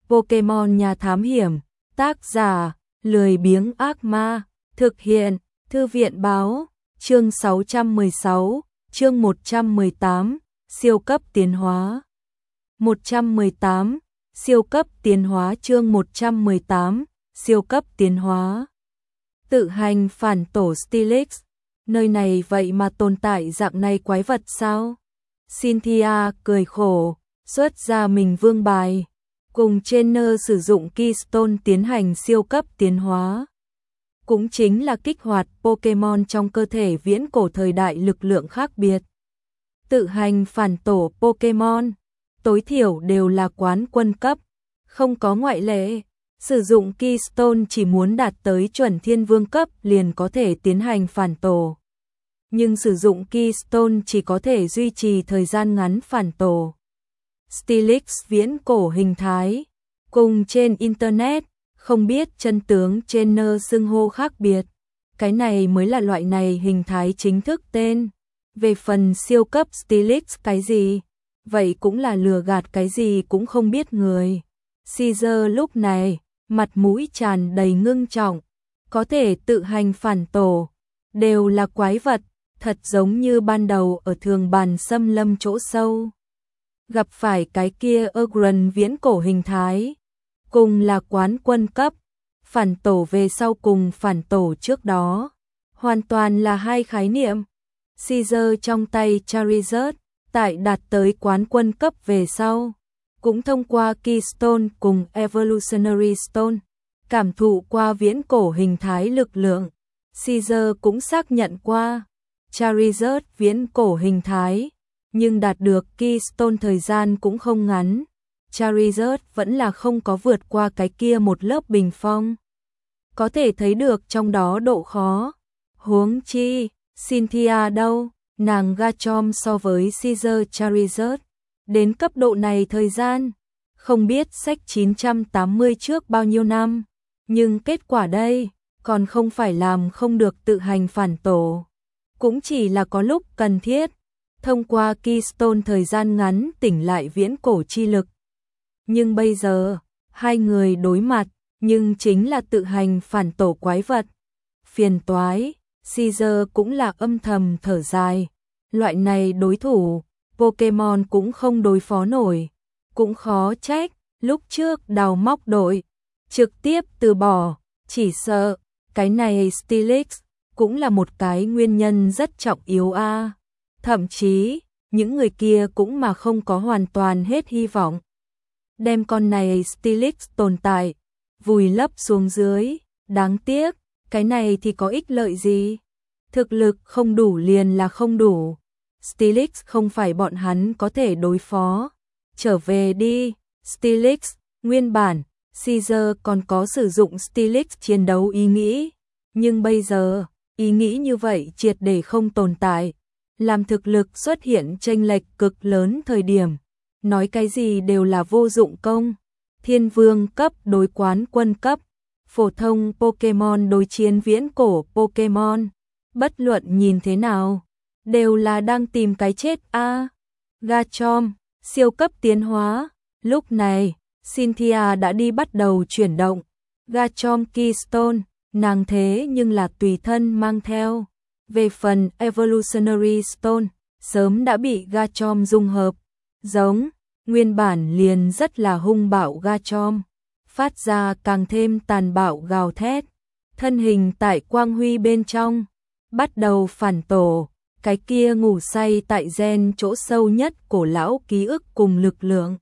Pokemon Nhà Thám Hiểm, tác giả, lười biếng ác ma, thực hiện, Thư viện báo, chương 616, chương 118, siêu cấp tiến hóa. 118, siêu cấp tiến hóa chương 118, siêu cấp tiến hóa. Tự hành phản tổ Steelix, nơi này vậy mà tồn tại dạng này quái vật sao? Cynthia cười khổ, xuất ra mình vương bài, cùng trainer sử dụng Keystone tiến hành siêu cấp tiến hóa. Cũng chính là kích hoạt Pokemon trong cơ thể viễn cổ thời đại lực lượng khác biệt. Tự hành phản tổ Pokemon, tối thiểu đều là quán quân cấp, không có ngoại lệ. Sử dụng Keystone chỉ muốn đạt tới chuẩn thiên vương cấp liền có thể tiến hành phản tổ. Nhưng sử dụng Keystone chỉ có thể duy trì thời gian ngắn phản tổ. Steelix viễn cổ hình thái, cùng trên Internet, không biết chân tướng trainer xưng hô khác biệt. Cái này mới là loại này hình thái chính thức tên. Về phần siêu cấp Steelix cái gì, vậy cũng là lừa gạt cái gì cũng không biết người. Caesar lúc này, mặt mũi tràn đầy ngưng trọng, có thể tự hành phản tổ, đều là quái vật, thật giống như ban đầu ở thường bàn xâm lâm chỗ sâu. Gặp phải cái kia Ogrun viễn cổ hình thái, cùng là quán quân cấp, phản tổ về sau cùng phản tổ trước đó, hoàn toàn là hai khái niệm. Caesar trong tay Charizard, tại đạt tới quán quân cấp về sau, cũng thông qua Keystone cùng Evolutionary Stone, cảm thụ qua viễn cổ hình thái lực lượng. Caesar cũng xác nhận qua Charizard viễn cổ hình thái, nhưng đạt được Keystone thời gian cũng không ngắn. Charizard vẫn là không có vượt qua cái kia một lớp bình phong. Có thể thấy được trong đó độ khó. Huống chi, Cynthia đâu, nàng Garchomp so với Caesar Charizard. Đến cấp độ này thời gian, không biết sách 980 trước bao nhiêu năm, nhưng kết quả đây, còn không phải làm không được tự hành phản tổ. Cũng chỉ là có lúc cần thiết, thông qua Keystone thời gian ngắn tỉnh lại viễn cổ chi lực. Nhưng bây giờ, hai người đối mặt, nhưng chính là tự hành phản tổ quái vật. Phiền toái, Caesar cũng là âm thầm thở dài. Loại này đối thủ, Pokemon cũng không đối phó nổi. Cũng khó trách, lúc trước đào móc đội, trực tiếp từ bỏ, chỉ sợ, cái này Steelix, cũng là một cái nguyên nhân rất trọng yếu a. Thậm chí, những người kia cũng mà không có hoàn toàn hết hy vọng. Đem con này Steelix tồn tại, vùi lấp xuống dưới, đáng tiếc, cái này thì có ích lợi gì? Thực lực không đủ liền là không đủ. Steelix không phải bọn hắn có thể đối phó. Trở về đi, Steelix, nguyên bản, Caesar còn có sử dụng Steelix chiến đấu ý nghĩ. Nhưng bây giờ, ý nghĩ như vậy triệt để không tồn tại. Làm thực lực xuất hiện chênh lệch cực lớn thời điểm. Nói cái gì đều là vô dụng công. Thiên vương cấp đối quán quân cấp. Phổ thông Pokemon đối chiến viễn cổ Pokemon. Bất luận nhìn thế nào, đều là đang tìm cái chết a. Garchomp, siêu cấp tiến hóa. Lúc này, Cynthia đã đi bắt đầu chuyển động. Garchomp Keystone, nàng thế nhưng là tùy thân mang theo. Về phần Evolutionary Stone, sớm đã bị Garchomp dung hợp. Giống, nguyên bản liền rất là hung bạo Garchomp, phát ra càng thêm tàn bạo gào thét. Thân hình tại quang huy bên trong, bắt đầu phản tổ. Cái kia ngủ say tại gen chỗ sâu nhất cổ lão ký ức cùng lực lượng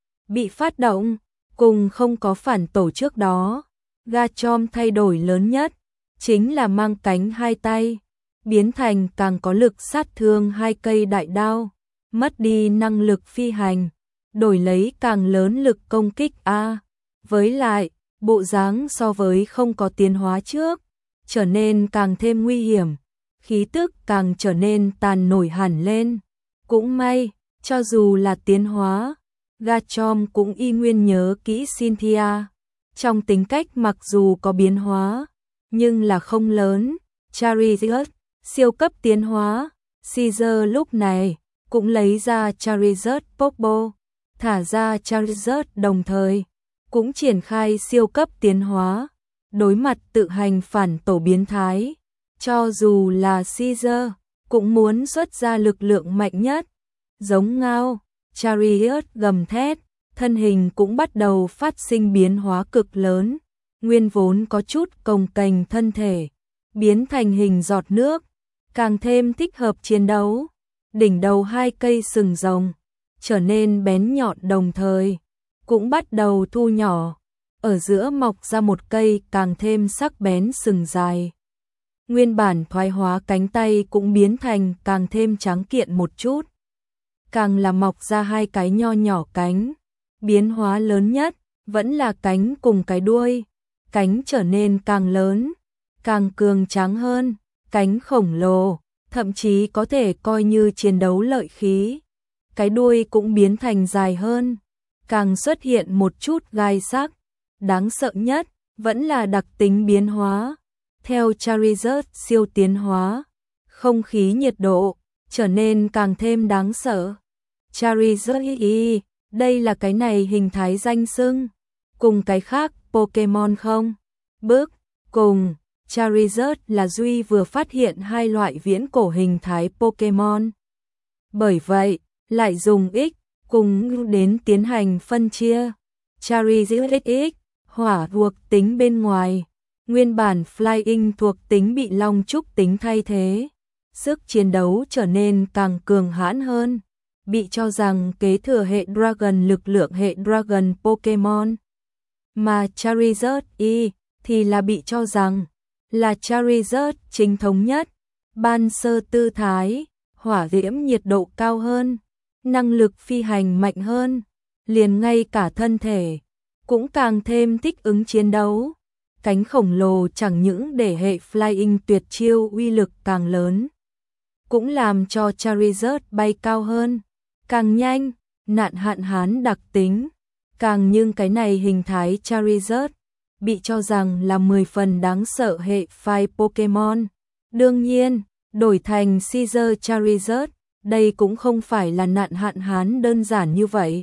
bị phát động, cùng không có phản tổ trước đó. Garchomp thay đổi lớn nhất, chính là mang cánh hai tay, biến thành càng có lực sát thương hai cây đại đao, mất đi năng lực phi hành, đổi lấy càng lớn lực công kích a. Với lại, bộ dáng so với không có tiến hóa trước, trở nên càng thêm nguy hiểm. Khí tức càng trở nên tàn nổi hẳn lên. Cũng may, cho dù là tiến hóa, Garchomp cũng y nguyên nhớ kỹ Cynthia. Trong tính cách mặc dù có biến hóa, nhưng là không lớn. Charizard, siêu cấp tiến hóa. Caesar lúc này, cũng lấy ra Charizard Popo, thả ra Charizard đồng thời. cũng triển khai siêu cấp tiến hóa, đối mặt tự hành phản tổ biến thái, cho dù là Caesar, cũng muốn xuất ra lực lượng mạnh nhất. Giống ngao, Chariot gầm thét, thân hình cũng bắt đầu phát sinh biến hóa cực lớn, nguyên vốn có chút cồng kềnh thân thể, biến thành hình giọt nước, càng thêm thích hợp chiến đấu. Đỉnh đầu hai cây sừng rồng trở nên bén nhọn đồng thời, cũng bắt đầu thu nhỏ, ở giữa mọc ra một cây càng thêm sắc bén sừng dài. Nguyên bản thoái hóa cánh tay cũng biến thành càng thêm trắng kiện một chút, càng là mọc ra hai cái nho nhỏ cánh. Biến hóa lớn nhất vẫn là cánh cùng cái đuôi, cánh trở nên càng lớn, càng cường tráng hơn, cánh khổng lồ, thậm chí có thể coi như chiến đấu lợi khí. Cái đuôi cũng biến thành dài hơn, càng xuất hiện một chút gai sắc. Đáng sợ nhất vẫn là đặc tính biến hóa. Theo Charizard siêu tiến hóa, không khí nhiệt độ trở nên càng thêm đáng sợ. Charizard, đây là cái này hình thái danh xưng, cùng cái khác Pokemon không? Bước cùng, Charizard là duy vừa phát hiện hai loại viễn cổ hình thái Pokemon. Bởi vậy, lại dùng X cùng đến tiến hành phân chia. Charizard X, hỏa thuộc tính bên ngoài, nguyên bản Flying thuộc tính bị Long trúc tính thay thế, sức chiến đấu trở nên càng cường hãn hơn, bị cho rằng kế thừa hệ Dragon lực lượng hệ Dragon Pokemon. Mà Charizard Y thì là bị cho rằng là Charizard chính thống nhất, ban sơ tư thái, hỏa diễm nhiệt độ cao hơn, năng lực phi hành mạnh hơn, liền ngay cả thân thể cũng càng thêm thích ứng chiến đấu. Cánh khổng lồ chẳng những để hệ Flying tuyệt chiêu uy lực càng lớn, cũng làm cho Charizard bay cao hơn, càng nhanh. Nạn hạn hán đặc tính, càng nhưng cái này hình thái Charizard bị cho rằng là 10 phần đáng sợ hệ phai Pokemon. Đương nhiên, đổi thành Caesar Charizard, đây cũng không phải là nạn hạn hán đơn giản như vậy.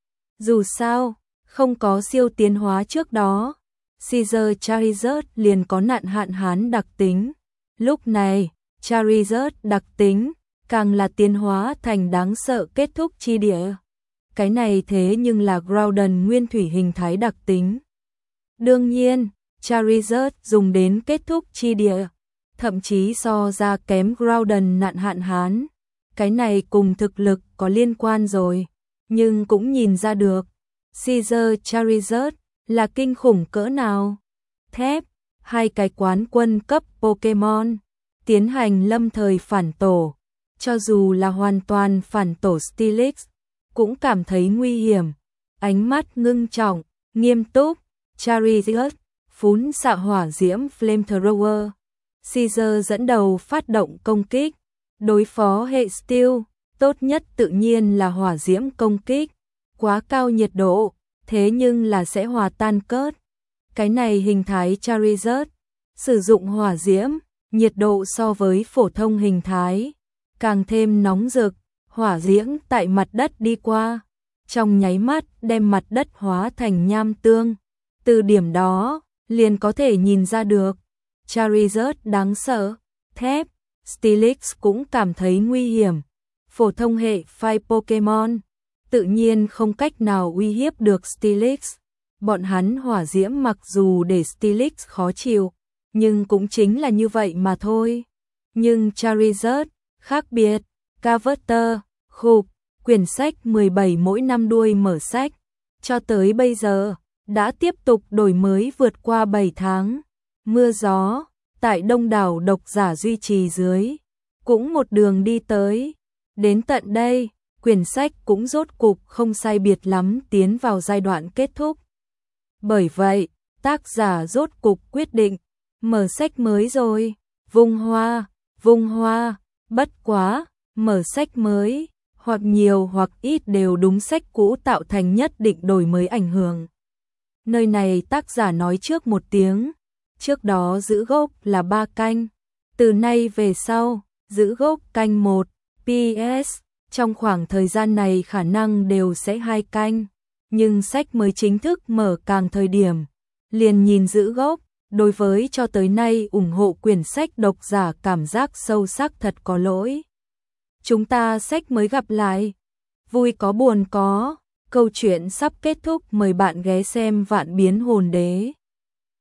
Dù sao, không có siêu tiến hóa trước đó, Caesar Charizard liền có nạn hạn hán đặc tính. Lúc này, Charizard đặc tính càng là tiến hóa thành đáng sợ kết thúc chi địa. Cái này thế nhưng là Groudon nguyên thủy hình thái đặc tính. Đương nhiên, Charizard dùng đến kết thúc chi địa, thậm chí so ra kém Groudon nạn hạn hán. Cái này cùng thực lực có liên quan rồi, nhưng cũng nhìn ra được Caesar Charizard là kinh khủng cỡ nào. Thép, hai cái quán quân cấp Pokemon tiến hành lâm thời phản tổ, cho dù là hoàn toàn phản tổ Steelix cũng cảm thấy nguy hiểm. Ánh mắt ngưng trọng, nghiêm túc, Charizard phún xạ hỏa diễm Flamethrower. Caesar dẫn đầu phát động công kích, đối phó hệ Steel, tốt nhất tự nhiên là hỏa diễm công kích, quá cao nhiệt độ, thế nhưng là sẽ hòa tan cớt. Cái này hình thái Charizard sử dụng hỏa diễm, nhiệt độ so với phổ thông hình thái càng thêm nóng rực, hỏa diễm tại mặt đất đi qua, trong nháy mắt đem mặt đất hóa thành nham tương. Từ điểm đó, liền có thể nhìn ra được Charizard đáng sợ. Thép, Steelix cũng cảm thấy nguy hiểm. Phổ thông hệ phai Pokemon tự nhiên không cách nào uy hiếp được Steelix. Bọn hắn hỏa diễm mặc dù để Steelix khó chịu, nhưng cũng chính là như vậy mà thôi. Nhưng Charizard khác biệt. Carver, Khục, quyển sách 17 mỗi năm đuôi mở sách, cho tới bây giờ đã tiếp tục đổi mới vượt qua 7 tháng. Mưa gió, tại đông đảo độc giả duy trì dưới, cũng một đường đi tới. Đến tận đây, quyển sách cũng rốt cục không sai biệt lắm tiến vào giai đoạn kết thúc. Bởi vậy, tác giả rốt cục quyết định, mở sách mới rồi, vung hoa, bất quá, mở sách mới, hoặc nhiều hoặc ít đều đúng sách cũ tạo thành nhất định đổi mới ảnh hưởng. Nơi này tác giả nói trước một tiếng, trước đó giữ gốc là 3 canh, từ nay về sau, giữ gốc canh 1, PS, trong khoảng thời gian này khả năng đều sẽ 2 canh. nhưng sách mới chính thức mở càng thời điểm, liền nhìn giữ gốc, đối với cho tới nay ủng hộ quyển sách độc giả cảm giác sâu sắc thật có lỗi. Chúng ta sách mới gặp lại, vui có buồn có, câu chuyện sắp kết thúc, mời bạn ghé xem Vạn Biến Hồn Đế.